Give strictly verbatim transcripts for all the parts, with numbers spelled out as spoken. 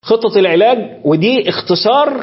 خطة العلاج، ودي اختصار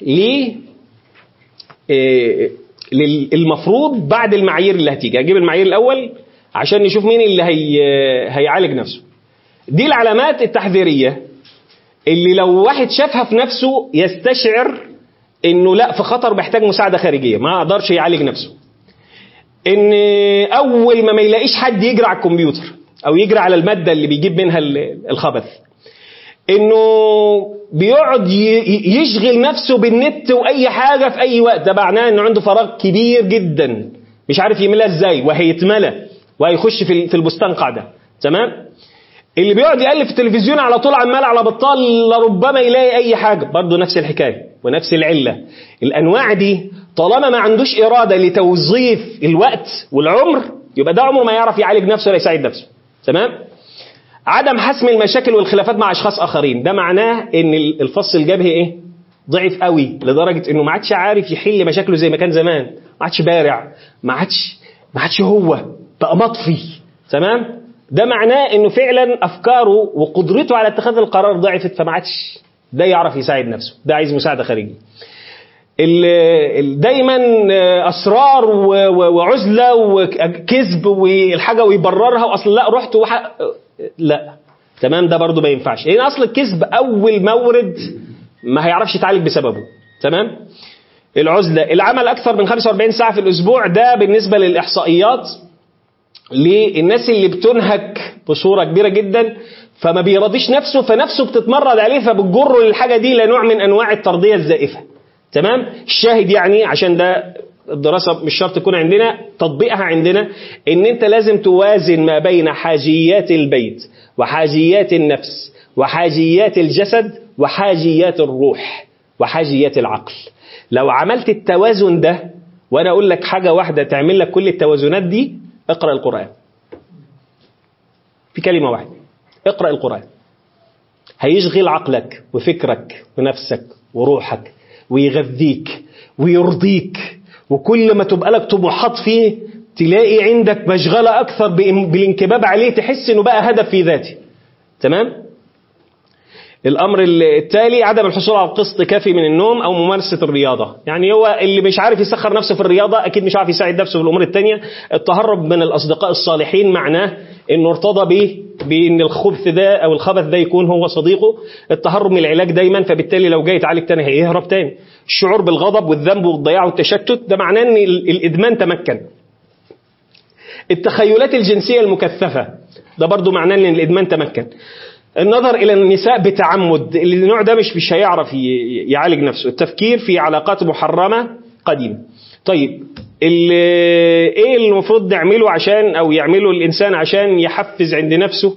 للمفروض بعد المعايير اللي هتيجي. هجيب المعايير الأول عشان نشوف مين اللي هي هيعالج نفسه. دي العلامات التحذيرية اللي لو واحد شافها في نفسه يستشعر انه لا في خطر، محتاج مساعدة خارجية، ما قدرش يعالج نفسه. ان اول ما ما يلاقيش حد يجري على الكمبيوتر او يجري على المادة اللي بيجيب منها الخبث، انه بيقعد يشغل نفسه بالنت واي حاجة في اي وقت، ده معناه انه عنده فراغ كبير جدا مش عارف يملاه ازاي، وهيتملى وهيخش في البستان قاعدة. تمام. اللي بيقعد يقلب في التلفزيون على طول عمال على بطال لربما يلاقي اي حاجة، برضه نفس الحكاية ونفس العلة. الانواع دي طالما ما عندوش ارادة لتوظيف الوقت والعمر، يبقى ده عمره ما يعرف يعالج نفسه ولا يساعد نفسه. تمام. عدم حسم المشاكل والخلافات مع اشخاص اخرين، ده معناه ان الفص الجبهي ايه ضعيف قوي لدرجة انه ما عادش عارف يحل مشاكله زي ما كان زمان، ما عادش بارع، ما عادش ما عادش هو بقى مطفي. تمام. ده معناه انه فعلا افكاره وقدرته على اتخاذ القرار ضعفت، فما عادش ده يعرف يساعد نفسه، ده عايز مساعدة خارجية. دايما اسرار وعزلة وكذب والحاجة ويبررها، واصل لا رحت وح... لا. تمام. ده برضو ما ينفعش، لان اصل الكذب اول مورد ما هيعرفش يتعالج بسببه. تمام. العزلة، العمل اكثر من خمسة وأربعين ساعة في الاسبوع، ده بالنسبة للاحصائيات للناس اللي بتنهك بصورة كبيرة جدا، فما بيرضيش نفسه، فنفسه بتتمرد عليه، فبتجره للحاجة دي لنوع من انواع الترضية الزائفة. تمام. الشاهد يعني عشان ده الدراسة مش شرط تكون عندنا، تطبيقها عندنا، ان انت لازم توازن ما بين حاجيات البيت وحاجيات النفس وحاجيات الجسد وحاجيات الروح وحاجيات العقل. لو عملت التوازن ده، وانا اقول لك حاجة واحدة تعمل لك كل التوازنات دي، اقرأ القرآن. في كلمة واحدة، اقرأ القرآن. هيشغل عقلك وفكرك ونفسك وروحك ويغذيك ويرضيك، وكل ما تبقى لك طموحات فيه تلاقي عندك مشغلة أكثر بالانكباب عليه، تحس إنه بقى هدف في ذاته. تمام. الأمر التالي عدم الحصول على قسط كافي من النوم أو ممارسة الرياضة. يعني هو اللي مش عارف يسخر نفسه في الرياضة أكيد مش عارف يساعد نفسه في الأمور التانية. التهرب من الأصدقاء الصالحين معناه إنه ارتضى به بإن الخبث ده أو الخبث ده يكون هو صديقه. التهرب من العلاج دايما، فبالتالي لو جاي يتعالج تاني هيهرب تاني. الشعور بالغضب والذنب والضياع والتشتت، ده معناه إن الإدمان تمكن. التخيلات الجنسية المكثفة، ده برضو معناه إن الإدمان تمكن. النظر إلى النساء بتعمد، النوع ده مش مش هيعرف يعالج نفسه. التفكير في علاقات محرمة قديمة. طيب ايه اللي المفروض نعمله عشان او يعمله الانسان عشان يحفز عند نفسه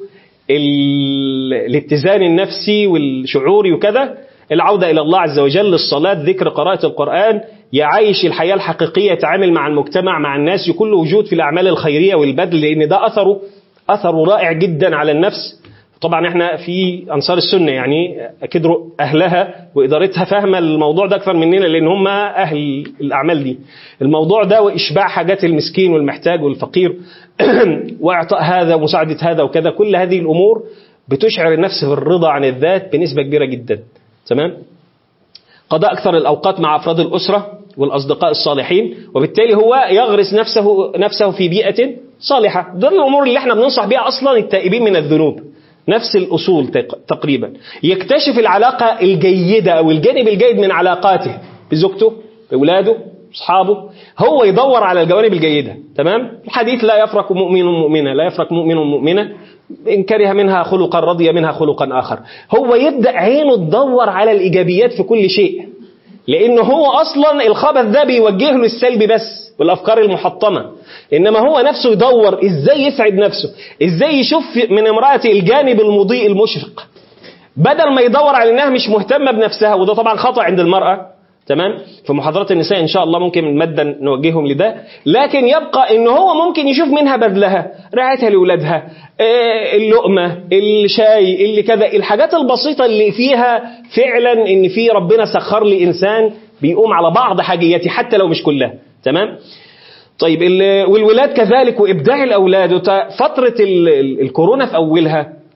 الاتزان النفسي والشعوري وكذا؟ العودة الى الله عز وجل، الصلاة، ذكر، قراءة القرآن، يعيش الحياة الحقيقية، يتعامل مع المجتمع، مع الناس، يكون له وجود في الاعمال الخيرية والبذل، لان ده اثره اثره رائع جدا على النفس. طبعا احنا في انصار السنة يعني اكيد اهلها وادارتها فاهمه الموضوع ده اكثر مننا، لان هم اهل الاعمال دي. الموضوع ده واشباع حاجات المسكين والمحتاج والفقير واعطاء هذا ومساعده هذا وكذا، كل هذه الامور بتشعر النفس بالرضا عن الذات بنسبه كبيره جدا. تمام. قضاء اكثر الاوقات مع افراد الاسره والاصدقاء الصالحين، وبالتالي هو يغرس نفسه نفسه في بيئه صالحه. دول الامور اللي احنا بننصح بها اصلا التائبين من الذنوب، نفس الأصول تقريبا. يكتشف العلاقة الجيدة أو الجانب الجيد من علاقاته بزوجته، بأولاده، أصحابه، هو يدور على الجوانب الجيدة. تمام. الحديث لا يفرق مؤمن مؤمنة، لا يفرق مؤمن مؤمنة، إن كره منها خلقا رضي منها خلقا آخر. هو يبدأ عينه تدور على الإيجابيات في كل شيء، لأنه هو أصلا الخبث ده بيوجه له السلب بس والأفكار المحطمة، إنما هو نفسه يدور إزاي يسعد نفسه، إزاي يشوف من امرأته الجانب المضيء المشرق، بدل ما يدور على إنها مش مهتمة بنفسها، وده طبعا خطأ عند المرأة. تمام. في محاضرات النساء إن شاء الله ممكن المادة نوجههم لده، لكن يبقى إنه هو ممكن يشوف منها بذلها، رعايتها لأولادها، اللقمة، الشاي، اللي كذا، الحاجات البسيطة اللي فيها فعلا إن في ربنا سخر لي إنسان بيقوم على بعض حاجياتي حتى لو مش كلها. تمام. طيب والولاد كذلك، وإبداع الأولاد. فترة الكورونا في أولها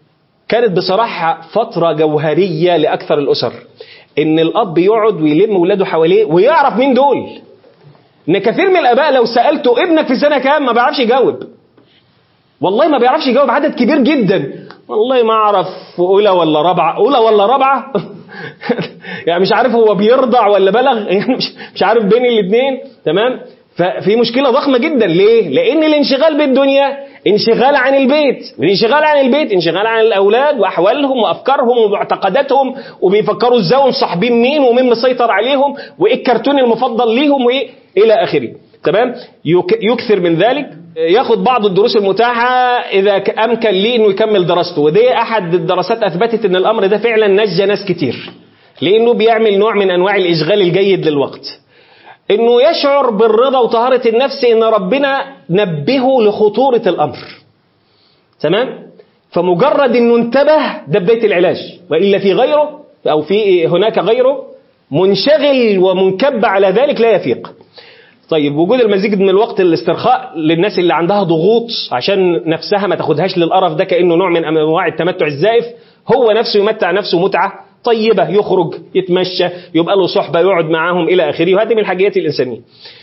كانت بصراحة فترة جوهرية لأكثر الأسر، إن الأب يقعد ويلم ولاده حواليه ويعرف مين دول. إن كثير من الآباء لو سألته ابنك في سنة كام ما بيعرفش يجاوب، والله ما بيعرفش يجاوب. عدد كبير جدا والله ما أعرف أولى ولا رابعة، أولى ولا رابعة يعني مش عارف هو بيرضع ولا بلغ، يعني مش, مش عارف بين الاثنين. تمام. ففي مشكلة ضخمة جدا. ليه؟ لأن الانشغال بالدنيا انشغال عن البيت، والانشغال عن البيت انشغال عن الأولاد وأحوالهم وأفكارهم ومعتقداتهم، وبيفكروا ازاي ومصاحبين مين ومين مسيطر عليهم وإيه الكرتون المفضل ليهم وإيه إلى آخره. تمام. يكثر من ذلك، ياخد بعض الدروس المتاحة إذا أمكن ليه إنه يكمل دراسته، ودي أحد الدراسات أثبتت إن الأمر ده فعلا نجى ناس كتير، لأنه بيعمل نوع من أنواع الإشغال الجيد للوقت، إنه يشعر بالرضا وطهارة النفس إن ربنا نبهه لخطورة الأمر. تمام. فمجرد إنه انتبه ده بداية العلاج، وإلا في غيره أو في هناك غيره منشغل ومنكب على ذلك لا يفيق. طيب، وجود المزيد من الوقت للاسترخاء للناس اللي عندها ضغوط عشان نفسها ما تاخدهاش للقرف ده كأنه نوع من أنواع التمتع الزائف، هو نفسه يمتع نفسه متعة طيبة، يخرج يتمشى يبقى له صحبة يقعد معاهم إلى آخره، وهذه من الحاجات الإنسانية.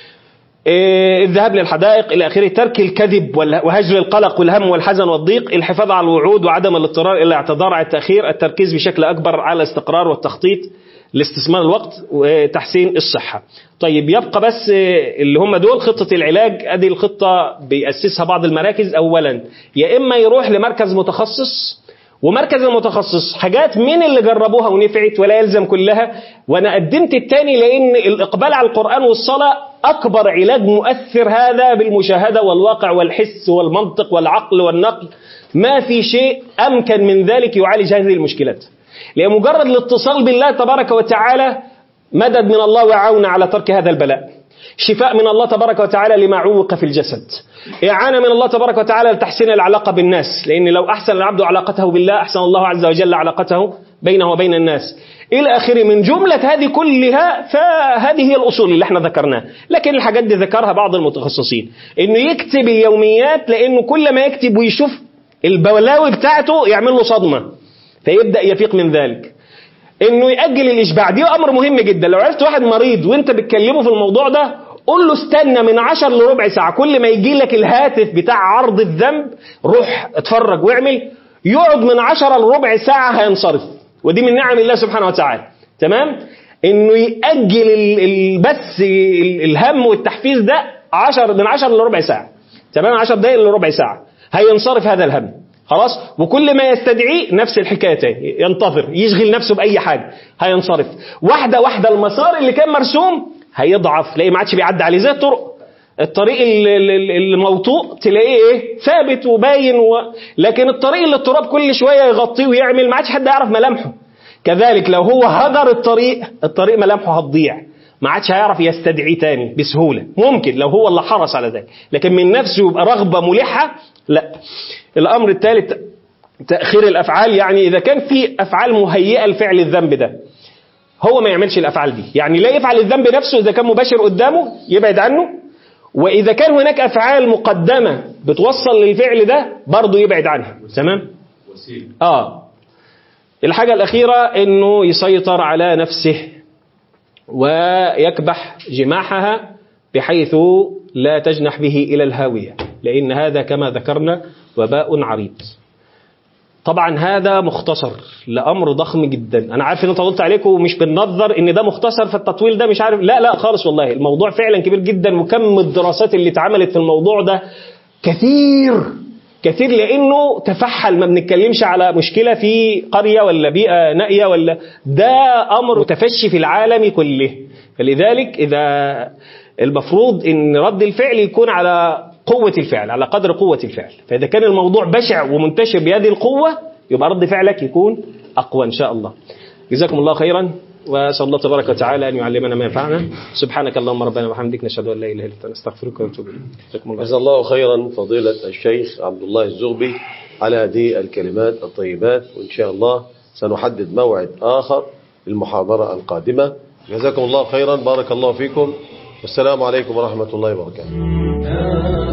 إيه، الذهاب للحدائق إلى آخره، ترك الكذب وهجر القلق والهم والحزن والضيق، الحفاظ على الوعود وعدم الاضطرار إلى اعتذار على التأخير، التركيز بشكل أكبر على الاستقرار والتخطيط لاستثمار الوقت وتحسين الصحة. طيب، يبقى بس اللي هم دول خطة العلاج. ادي الخطة بيأسسها بعض المراكز. اولا يا اما يروح لمركز متخصص، ومركز المتخصص حاجات من اللي جربوها ونفعت ولا يلزم كلها، وانا قدمت التاني لان الاقبال على القرآن والصلاة اكبر علاج مؤثر، هذا بالمشاهدة والواقع والحس والمنطق والعقل والنقل، ما في شيء امكن من ذلك يعالج هذه المشكلات. لأن مجرد الاتصال بالله تبارك وتعالى مدد من الله وعون على ترك هذا البلاء، شفاء من الله تبارك وتعالى لما عوق في الجسد، إعانة من الله تبارك وتعالى لتحسين العلاقة بالناس، لأن لو أحسن العبد علاقته بالله أحسن الله عز وجل علاقته بينه وبين الناس إلى آخره. من جملة هذه كلها فهذه هي الأصول اللي احنا ذكرناها. لكن الحاجات دي ذكرها بعض المتخصصين، إنه يكتب اليوميات، لأنه كل ما يكتب ويشوف البلاوي بتاعته يعمل له صدمة فيبدأ يفيق من ذلك. انه يأجل الاشباع، دي امر مهم جدا. لو عرفت واحد مريض وانت بتكلمه في الموضوع ده، قول له استنى من عشر لربع ساعة، كل ما يجي لك الهاتف بتاع عرض الذنب روح اتفرج واعمل، يقعد من عشرة لربع ساعة هينصرف. ودي من نعم الله سبحانه وتعالى. تمام. انه يأجل البث الهم والتحفيز ده عشر من عشر لربع ساعة. تمام. عشر دقائق لربع ساعة هينصرف هذا الهم خلاص. وكل ما يستدعيه نفس الحكاية، ينتظر يشغل نفسه بأي حاجة هينصرف. واحدة واحدة المسار اللي كان مرسوم هيضعف، تلاقيه ما عادش بيعدي عليه زي الطرق. الطريق الموطوء تلاقيه ايه ثابت وباين و... لكن الطريق اللي التراب كل شوية يغطيه ويعمل ما عادش حد يعرف ملامحه. كذلك لو هو هدر الطريق، الطريق ملامحه هتضيع، ما عادش هيعرف يستدعيه تاني بسهولة. ممكن لو هو اللي حرص على ذلك، لكن من نفسه يبقى رغبة ملحة لا. الأمر الثالث تأخير الأفعال، يعني إذا كان في أفعال مهيئة لفعل الذنب ده هو ما يعملش الأفعال دي، يعني لا يفعل الذنب نفسه. إذا كان مباشر قدامه يبعد عنه، وإذا كان هناك أفعال مقدمة بتوصل للفعل ده برضه يبعد عنها. تمام. آه الحاجة الأخيرة إنه يسيطر على نفسه ويكبح جماحها بحيث لا تجنح به إلى الهاوية، لأن هذا كما ذكرنا وباء عريض. طبعا هذا مختصر لأمر ضخم جدا. أنا عارف إن طولت عليكم ومش بننظر إن ده مختصر فالتطويل ده مش عارف، لا لا خالص والله، الموضوع فعلا كبير جدا، وكم الدراسات اللي اتعملت في الموضوع ده كثير كثير، لأنه تفحل. ما بنتكلمش على مشكلة في قرية ولا بيئة نائية، ولا ده أمر متفشي في العالم كله. فلذلك إذا المفروض إن رد الفعل يكون على قوة الفعل، على قدر قوة الفعل. فإذا كان الموضوع بشع ومنتشر بهذه القوة يبقى رد فعلك يكون أقوى إن شاء الله. جزاكم الله خيرا، وأسأل الله تبارك وتعالى أن يعلمنا ما ينفعنا. سبحانك اللهم ربنا وبحمدك، نشهد أن لا إله إلا أنت، نستغفرك ونتوب إليك. جزا الله خيرا فضيلة الشيخ عبد الله الزغبي على هذه الكلمات الطيبات، وإن شاء الله سنحدد موعد آخر للمحاضرة القادمة. جزاكم الله خيرا، بارك الله فيكم، والسلام عليكم ورحمة الله وبركاته.